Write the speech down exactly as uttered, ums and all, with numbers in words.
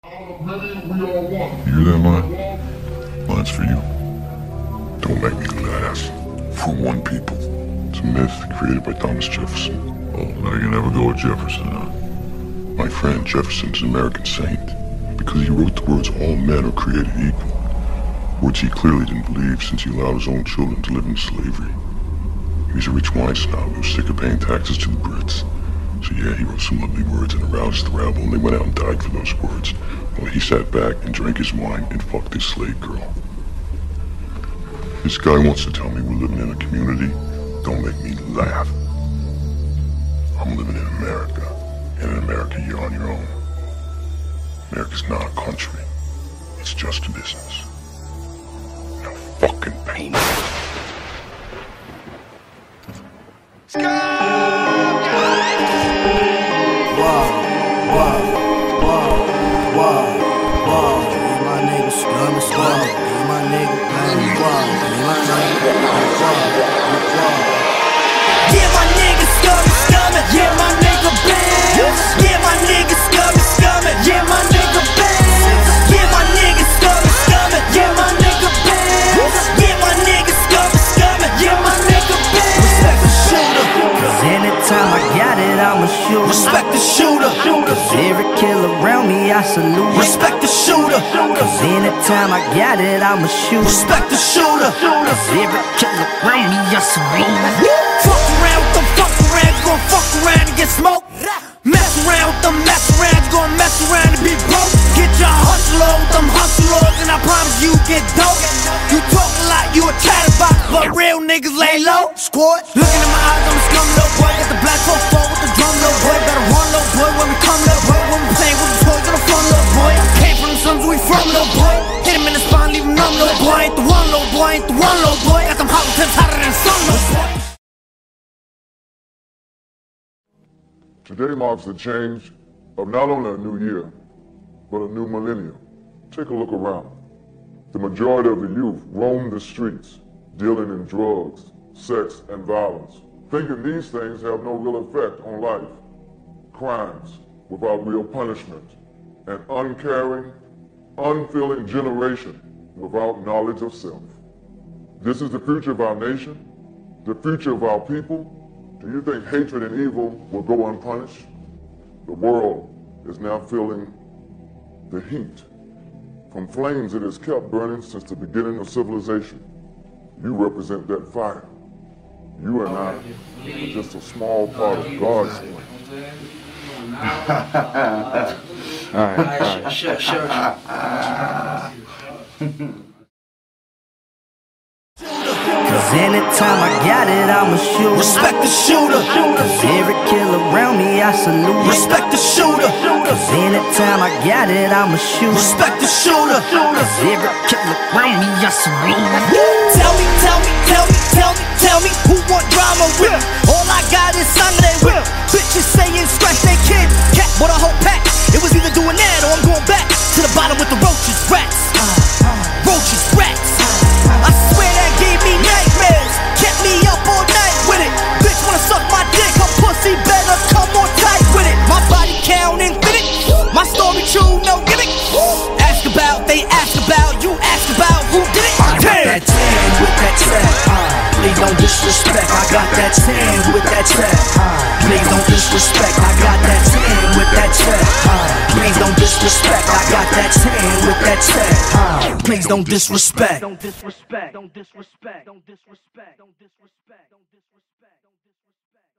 You hear that line? Line's for you. Don't make me last. For one people. It's a myth created by Thomas Jefferson. Oh, now you never go with Jefferson, huh? My friend Jefferson's an American saint because he wrote the words all men are created equal. Words he clearly didn't believe since he allowed his own children to live in slavery. He's a rich wine snob who was sick of paying taxes to the Brits. So yeah, he wrote some lovely words and aroused the rabble, and they went out and died for those words, while he sat back and drank his wine and fucked his slave girl. This guy wants to tell me we're living in a community. Don't make me laugh. I'm living in America, and in America you're on your own. America's not a country. It's just a business. No fucking pain. Respect the shooter, cause every kill around me I salute. Respect the shooter, cause anytime I got it I'ma shoot. Respect the shooter, cause every kill around me I salute. Fuck around with them, fuck around, you gon' fuck around and get smoked. Mess around with them, mess around, you gon' mess around and be broke. Get your hustle on with them hustlers and I promise you get dope. You talk a lot, you a chatterbox, but real niggas lay low. Squad, looking in my eyes, I'm a scum little boy. Got the black folk fall with the drum little boy. Better run little boy when we come little boy. When we play with the toys of the fun little boy. Came from the slums, we from little boy. Hit him in the spine, leave him numb little boy. Ain't the one little boy, ain't the one little boy. Got them hollow tips hotter than sun little boy. Today marks the change of not only a new year, but a new millennium. Take a look around. The majority of the youth roam the streets, dealing in drugs, sex, and violence, thinking these things have no real effect on life. Crimes without real punishment, an uncaring, unfeeling generation without knowledge of self. This is the future of our nation, the future of our people. Do you think hatred and evil will go unpunished? The world is now feeling the heat from flames it has kept burning since the beginning of civilization. You represent that fire. You and I are just a small part of God's flame. All right, all right. Sure, sure. Cause anytime I got it, I'ma shoot. Respect the shooter, cause every kill around me I salute. Respect the shooter, cause anytime I got it, I'ma shoot. Respect the shooter, cause every kill around me I salute. Tell me, tell me, tell me, tell me, tell me who want drama with me? All I got is Sunday with me. Bitches saying scratch they kid, cat bought a whole pack. It was either doing that or I'm going back to the bottom with the roaches, rats. Roaches, rats. I swear that gave me nightmares. Kept me up all night with it. Bitch wanna suck my dick, her pussy better come on tight with it. My body count infinite. My story true, no gimmick. Ask about, they ask about, you ask about who did it. I got that tan with that trap. Please don't disrespect. I got that tan with that trap. Please don't disrespect. I got that tan with that trap. Please don't disrespect. I got that tan with that trap. Please don't disrespect. Don't disrespect. Don't disrespect. Don't disrespect. Don't disrespect.